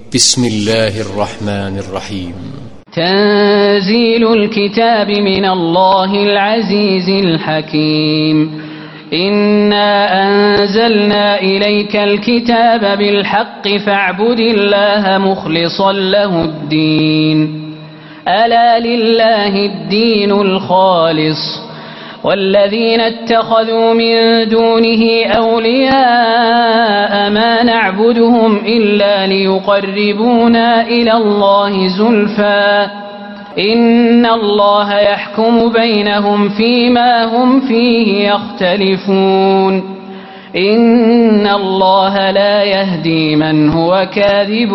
بسم الله الرحمن الرحيم. تنزيل الكتاب من الله العزيز الحكيم. إنا أنزلنا إليك الكتاب بالحق فاعبد الله مخلصا له الدين. ألا لله الدين الخالص والذين اتخذوا من دونه أولياء ما نعبدهم إلا ليقربونا إلى الله زلفى إن الله يحكم بينهم فيما هم فيه يختلفون إن الله لا يهدي من هو كاذب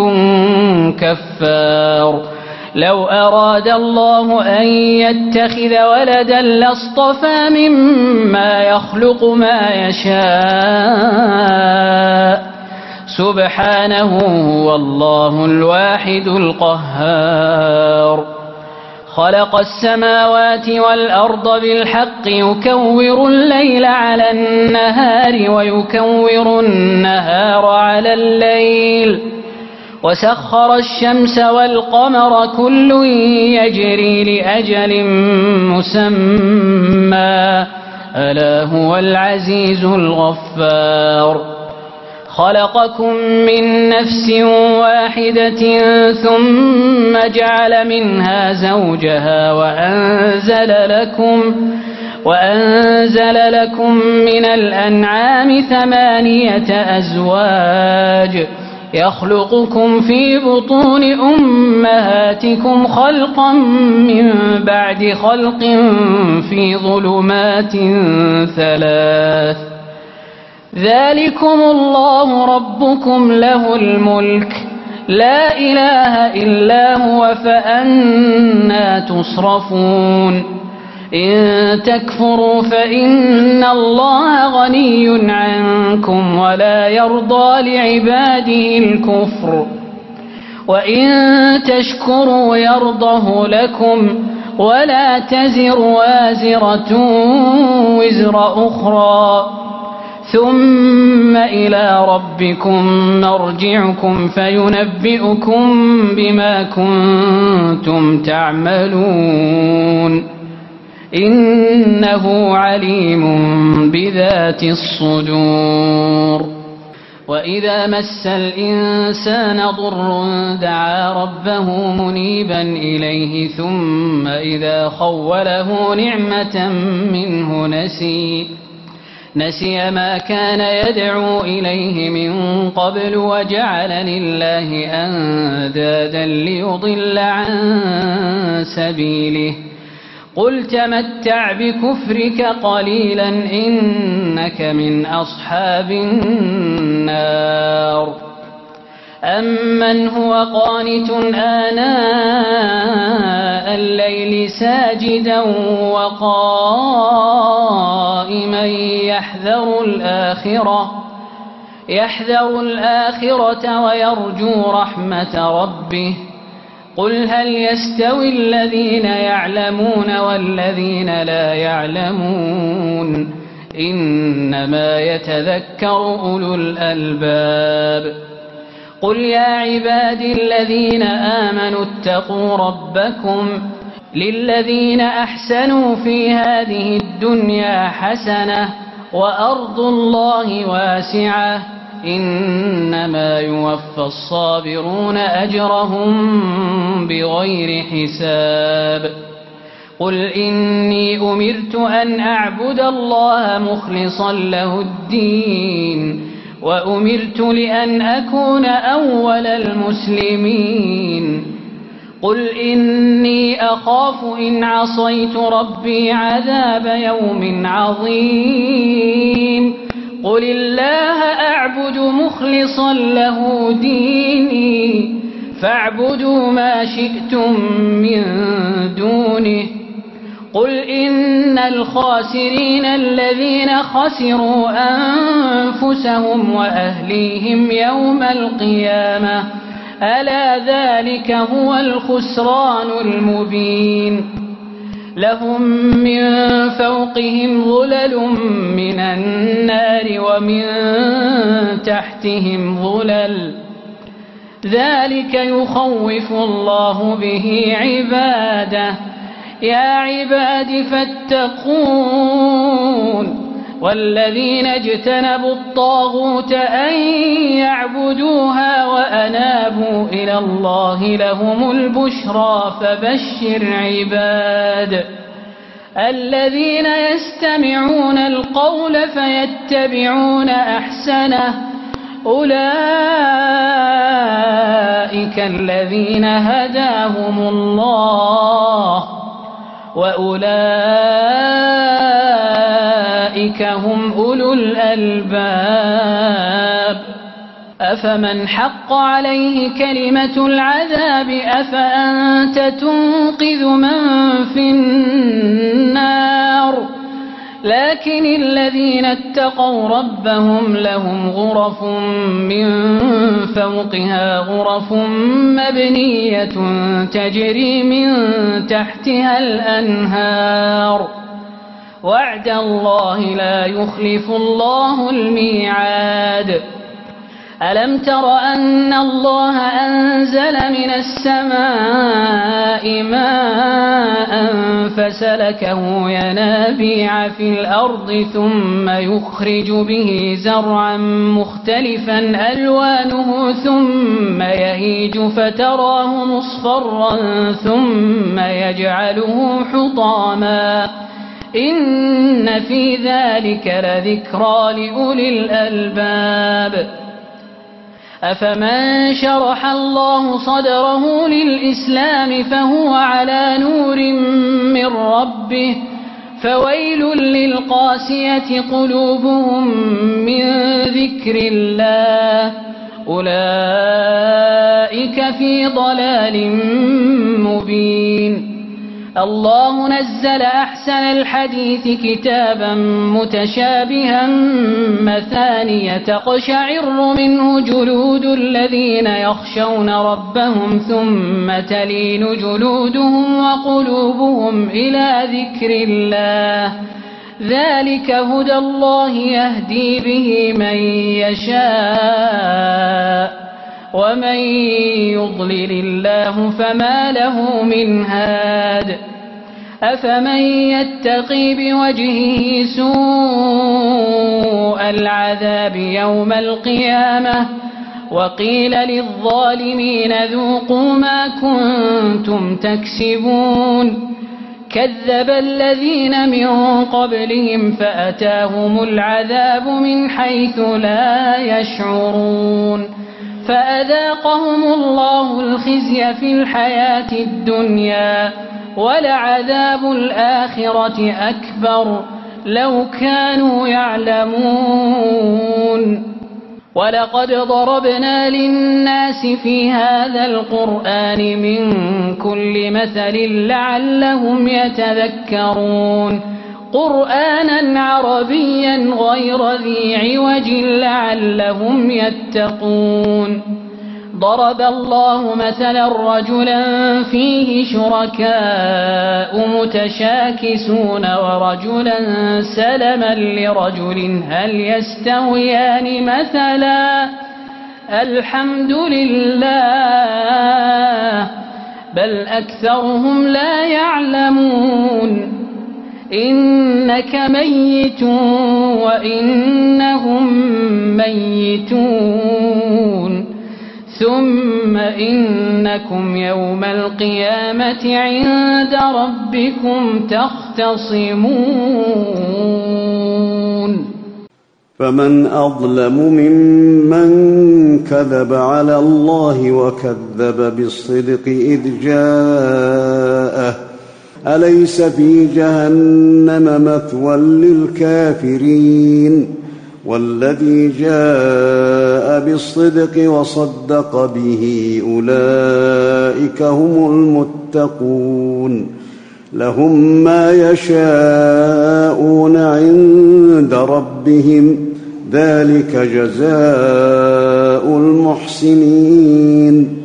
كفار. لو أراد الله أن يتخذ ولدا لاصطفى مما يخلق ما يشاء سبحانه والله الواحد القهار. خلق السماوات والأرض بالحق يكور الليل على النهار ويكور النهار على الليل وسخر الشمس والقمر كل يجري لأجل مسمى ألا هو العزيز الغفار. خلقكم من نفس واحدة ثم جعل منها زوجها وأنزل لكم من الأنعام 8 أزواج يخلقكم في بطون أمهاتكم خلقا من بعد خلق في ظلمات 3 ذلكم الله ربكم له الملك لا إله إلا هو فأنى تصرفون. إن تكفروا فإن الله غني عنكم ولا يرضى لعباده الكفر وإن تشكروا يرضه لكم ولا تزر وازرة وزر أخرى ثم إلى ربكم مرجعكم فينبئكم بما كنتم تعملون إنه عليم بذات الصدور. وإذا مس الإنسان ضر دعا ربه منيبا إليه ثم إذا خوله نعمة منه نسي ما كان يدعو إليه من قبل وجعل لله أندادا ليضل عن سبيله. قل تمتع بكفرك قليلا إنك من أصحاب النار. أمن هو قانت آناء الليل ساجدا وقائما يحذر الآخرة ويرجو رحمة ربه. قل هل يستوي الذين يعلمون والذين لا يعلمون إنما يتذكر أولو الألباب. قل يا عبادي الذين آمنوا اتقوا ربكم للذين أحسنوا في هذه الدنيا حسنة وأرض الله واسعة إنما يوفى الصابرون أجرهم بغير حساب. قل إني أمرت أن أعبد الله مخلصا له الدين وأمرت لأن أكون أول المسلمين. قل إني أخاف إن عصيت ربي عذاب يوم عظيم. قل الله أعبد مخلصا له ديني فاعبدوا ما شئتم من دونه. قل إن الخاسرين الذين خسروا أنفسهم وأهليهم يوم القيامة ألا ذلك هو الخسران المبين. لهم من فوقهم ظلل من النار ومن تحتهم ظلل ذلك يخوف الله به عباده يا عباد فاتقون والذين اجتنبوا الطاغوت أن يعبدوها وأنابوا إلى الله لهم البشرى فبشر عباد الذين يستمعون القول فيتبعون أحسنه أولئك الذين هداهم الله وأولئك هم أولو الألباب أفمن حق عليه كلمة العذاب أفأنت تنقذ من في النار لكن الذين اتقوا ربهم لهم غرف من فوقها غرف مبنية تجري من تحتها الأنهار وعد الله لا يخلف الله الميعاد ألم تر أن الله أنزل من السماء ماء فسلكه ينابيع في الأرض ثم يخرج به زرعا مختلفا ألوانه ثم يهيج فتراه مصفرا ثم يجعله حطاما إن في ذلك لذكرى لأولي الألباب أفمن شرح الله صدره للإسلام فهو على نور من ربه فويل للقاسية قلوبهم من ذكر الله أولئك في ضلال مبين الله نزل أحسن الحديث كتابا متشابها مثانية تقشعر منه جلود الذين يخشون ربهم ثم تلين جلودهم وقلوبهم إلى ذكر الله ذلك هدى الله يهدي به من يشاء ومن يضلل الله فما له من هاد أفمن يتقي بوجهه سوء العذاب يوم القيامة وقيل للظالمين ذوقوا ما كنتم تكسبون كذب الذين من قبلهم فأتاهم العذاب من حيث لا يشعرون فأذاقهم الله الخزي في الحياة الدنيا ولعذاب الآخرة أكبر لو كانوا يعلمون ولقد ضربنا للناس في هذا القرآن من كل مثل لعلهم يتذكرون قرآنا عربيا غير ذي عوج لعلهم يتقون ضرب الله مثلا رجلا فيه شركاء متشاكسون ورجلا سلما لرجل هل يستويان مثلا الحمد لله بل أكثرهم لا يعلمون إنك ميت وإنهم ميتون ثم إنكم يوم القيامة عند ربكم تختصمون فمن أظلم ممن كذب على الله وكذب بالصدق إذ جاءه أليس في جهنم مثوى للكافرين والذي جاء بالصدق وصدق به أولئك هم المتقون لهم ما يشاءون عند ربهم ذلك جزاء المحسنين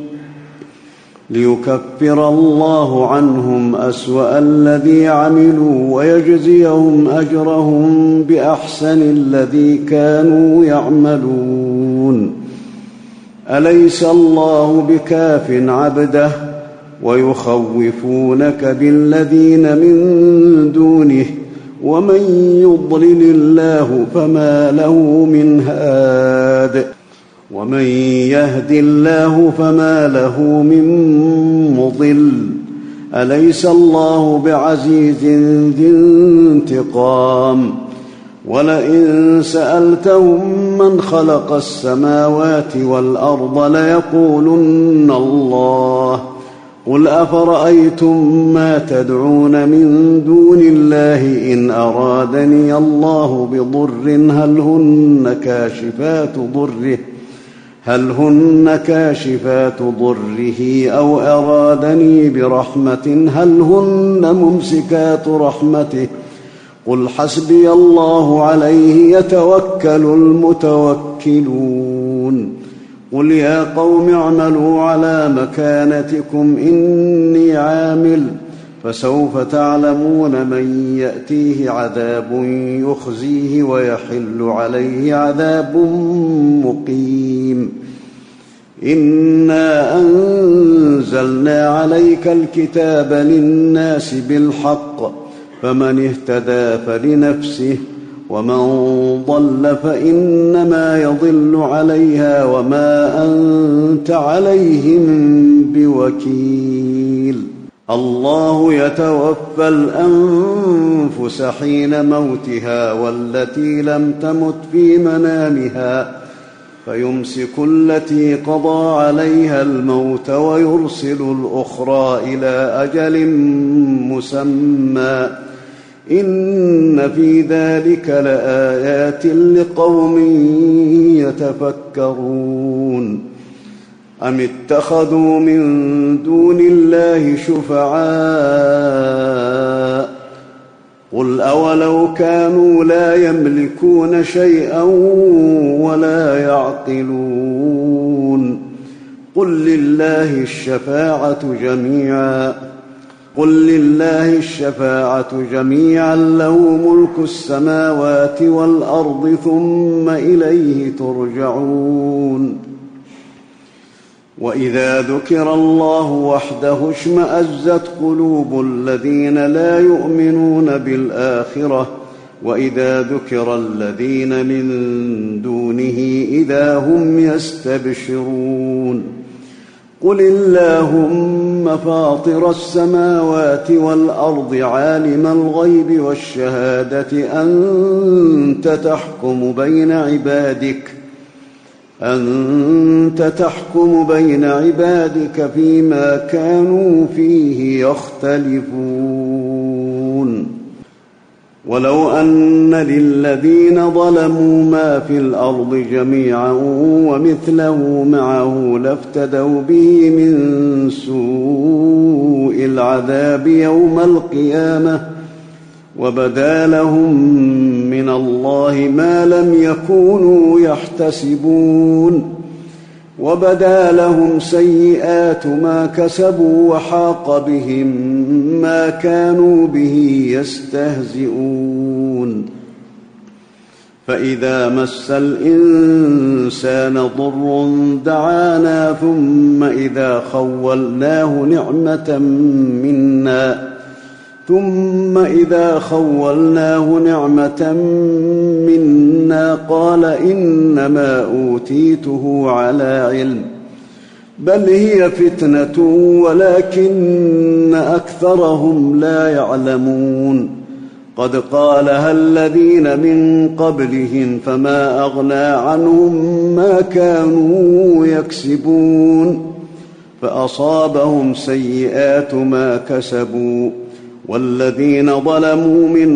ليكفر الله عنهم أسوأ الذي عملوا ويجزيهم أجرهم بأحسن الذي كانوا يعملون أليس الله بكاف عبده ويخوفونك بالذين من دونه ومن يضلل الله فما له من هاد ومن يهد الله فما له من مضل أليس الله بعزيز ذي انتقام ولئن سألتهم من خلق السماوات والأرض ليقولن الله قل أفرأيتم ما تدعون من دون الله إن أرادني الله بضر هل هن كاشفات ضره أو أرادني برحمة هل هن ممسكات رحمته قل حسبي الله عليه يتوكل المتوكلون قل يا قوم اعملوا على مكانتكم إني عامل فسوف تعلمون من يأتيه عذاب يخزيه ويحل عليه عذاب مقيم إنا أنزلنا عليك الكتاب للناس بالحق فمن اهتدى فلنفسه ومن ضل فإنما يضل عليها وما أنت عليهم بوكيل الله يتوفى الأنفس حين موتها والتي لم تمت في منامها فيمسك التي قضى عليها الموت ويرسل الأخرى إلى أجل مسمى إن في ذلك لآيات لقوم يتفكرون أم اتخذوا من دون الله شفعاء قل أولو كانوا لا يملكون شيئا ولا يعقلون قل لله الشفاعة جميعا له ملك السماوات والأرض ثم إليه ترجعون وإذا ذكر الله وحده اشمأزت قلوب الذين لا يؤمنون بالآخرة وإذا ذكر الذين من دونه إذا هم يستبشرون قل اللهم فاطر السماوات والأرض عالم الغيب والشهادة أنت تحكم بين عبادك فيما كانوا فيه يختلفون ولو أن للذين ظلموا ما في الأرض جميعا ومثله معه لافتدوا به من سوء العذاب يوم القيامة وبدا لهم من الله ما لم يكونوا يحتسبون وبدا لهم سيئات ما كسبوا وحاق بهم ما كانوا به يستهزئون فإذا مس الإنسان ضر دعانا ثم إذا خولناه نعمة منا قال إنما أوتيته على علم بل هي فتنة ولكن أكثرهم لا يعلمون قد قالها الذين من قبلهم فما أغنى عنهم ما كانوا يكسبون فأصابهم سيئات ما كسبوا والذين ظلموا من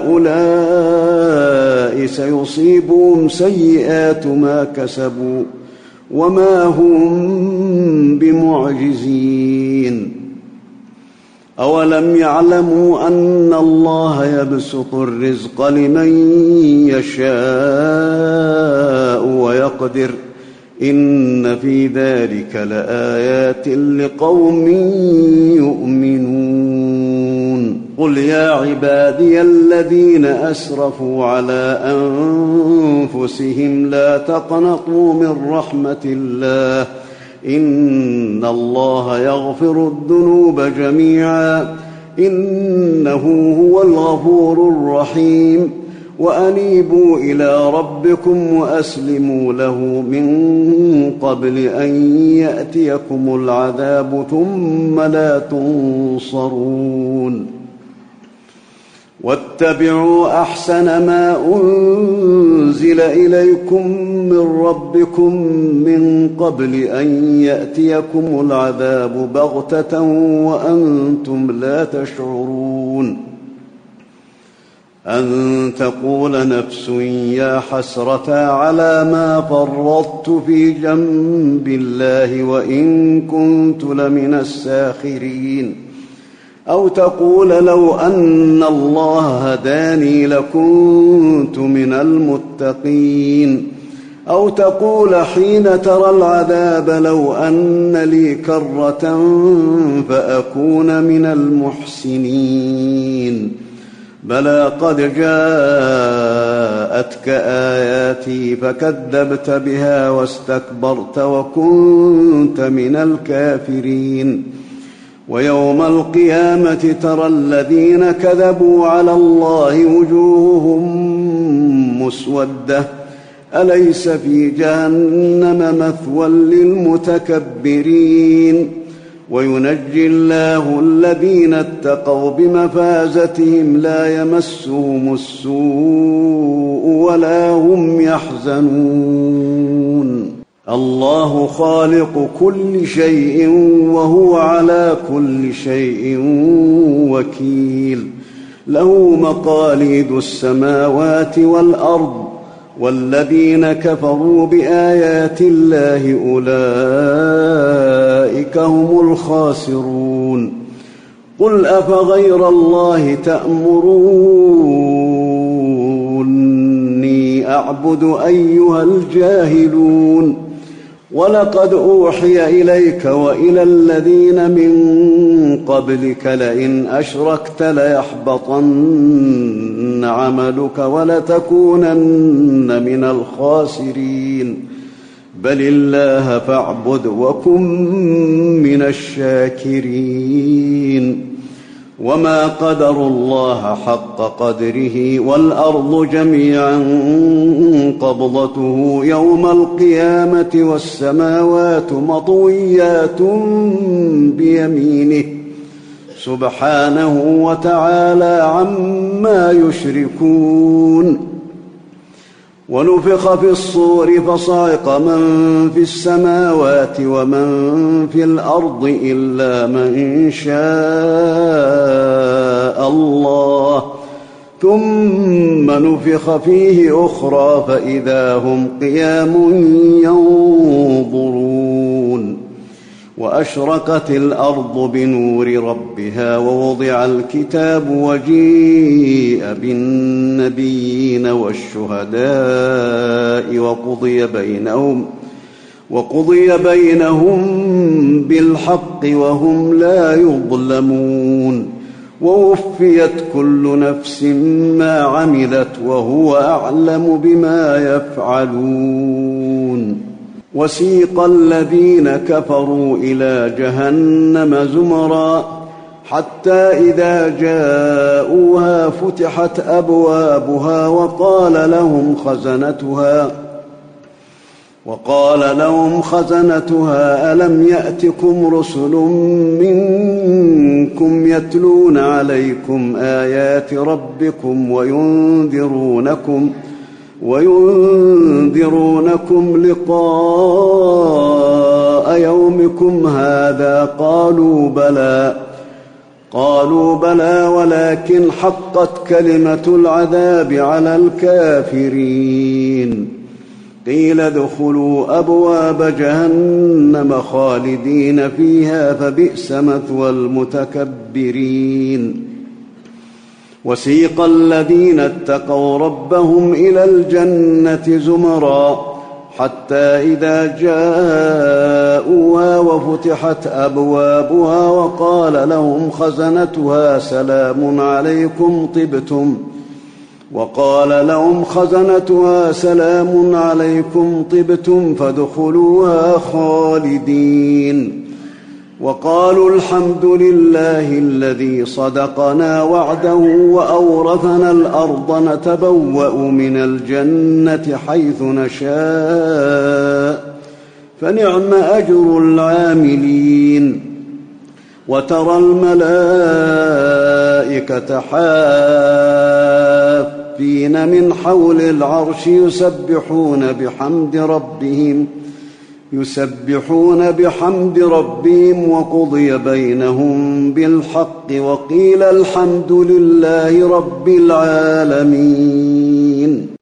هؤلاء سيصيبهم سيئات ما كسبوا وما هم بمعجزين أولم يعلموا أن الله يبسط الرزق لمن يشاء ويقدر إن في ذلك لآيات لقوم يؤمنون قل يا عبادي الذين أسرفوا على أنفسهم لا تقنطوا من رحمة الله إن الله يغفر الذنوب جميعا إنه هو الغفور الرحيم وأنيبوا إلى ربكم وأسلموا له من قبل أن يأتيكم العذاب ثم لا تنصرون واتبعوا أحسن ما أنزل إليكم من ربكم من قبل أن يأتيكم العذاب بغتة وأنتم لا تشعرون أن تقول نفس يا حسرة على ما فرطت في جنب الله وإن كنت لمن الساخرين أو تقول لو أن الله هداني لكنت من المتقين أو تقول حين ترى العذاب لو أن لي كرة فأكون من المحسنين بلى قد جاءتك آياتي فكذبت بها واستكبرت وكنت من الكافرين ويوم القيامة ترى الذين كذبوا على الله وجوههم مسودة أليس في جهنم مثوى للمتكبرين وينجي الله الذين اتقوا بمفازتهم لا يمسهم السوء ولا هم يحزنون الله خالق كل شيء وهو على كل شيء وكيل له مقاليد السماوات والأرض والذين كفروا بآيات الله أولئك هم الخاسرون قل أفغير الله تأمروني أعبد أيها الجاهلون ولقد أوحي إليك وإلى الذين من قبلك لئن أشركت ليحبطن عملك ولتكونن من الخاسرين بل الله فاعبد وكن من الشاكرين وما قدروا الله حق قدره والأرض جميعا قبضته يوم القيامة والسماوات مطويات بيمينه سبحانه وتعالى عما يشركون ونفخ في الصور فصعق من في السماوات ومن في الأرض إلا من شاء الله ثم نفخ فيه أخرى فإذا هم قيام ينظرون وأشرقت الأرض بنور ربها ووضع الكتاب وجيء بالنبيين والشهداء وقضي بينهم بالحق وهم لا يظلمون ووفيت كل نفس ما عملت وهو أعلم بما يفعلون وسيق الذين كفروا إلى جهنم زمرا حتى إذا جاءوها فتحت أبوابها وقال لهم خزنتها ألم يأتكم رسل منكم يتلون عليكم آيات ربكم وينذرونكم لقاء يومكم هذا قالوا بلى ولكن حقت كلمة العذاب على الكافرين قيل ادخلوا أبواب جهنم خالدين فيها فبئس مثوى المتكبرين وسيق الذين اتقوا ربهم إلى الجنة زمرا حتى إذا جاءوها وفتحت أبوابها وقال لهم خزنتها سلام عليكم طبتم فادخلوها خالدين وقالوا الحمد لله الذي صدقنا وعده وأورثنا الأرض نتبوأ من الجنة حيث نشاء فنعم أجر العاملين وترى الملائكة حافين من حول العرش يسبحون بحمد ربهم وقضي بينهم بالحق وقيل الحمد لله رب العالمين.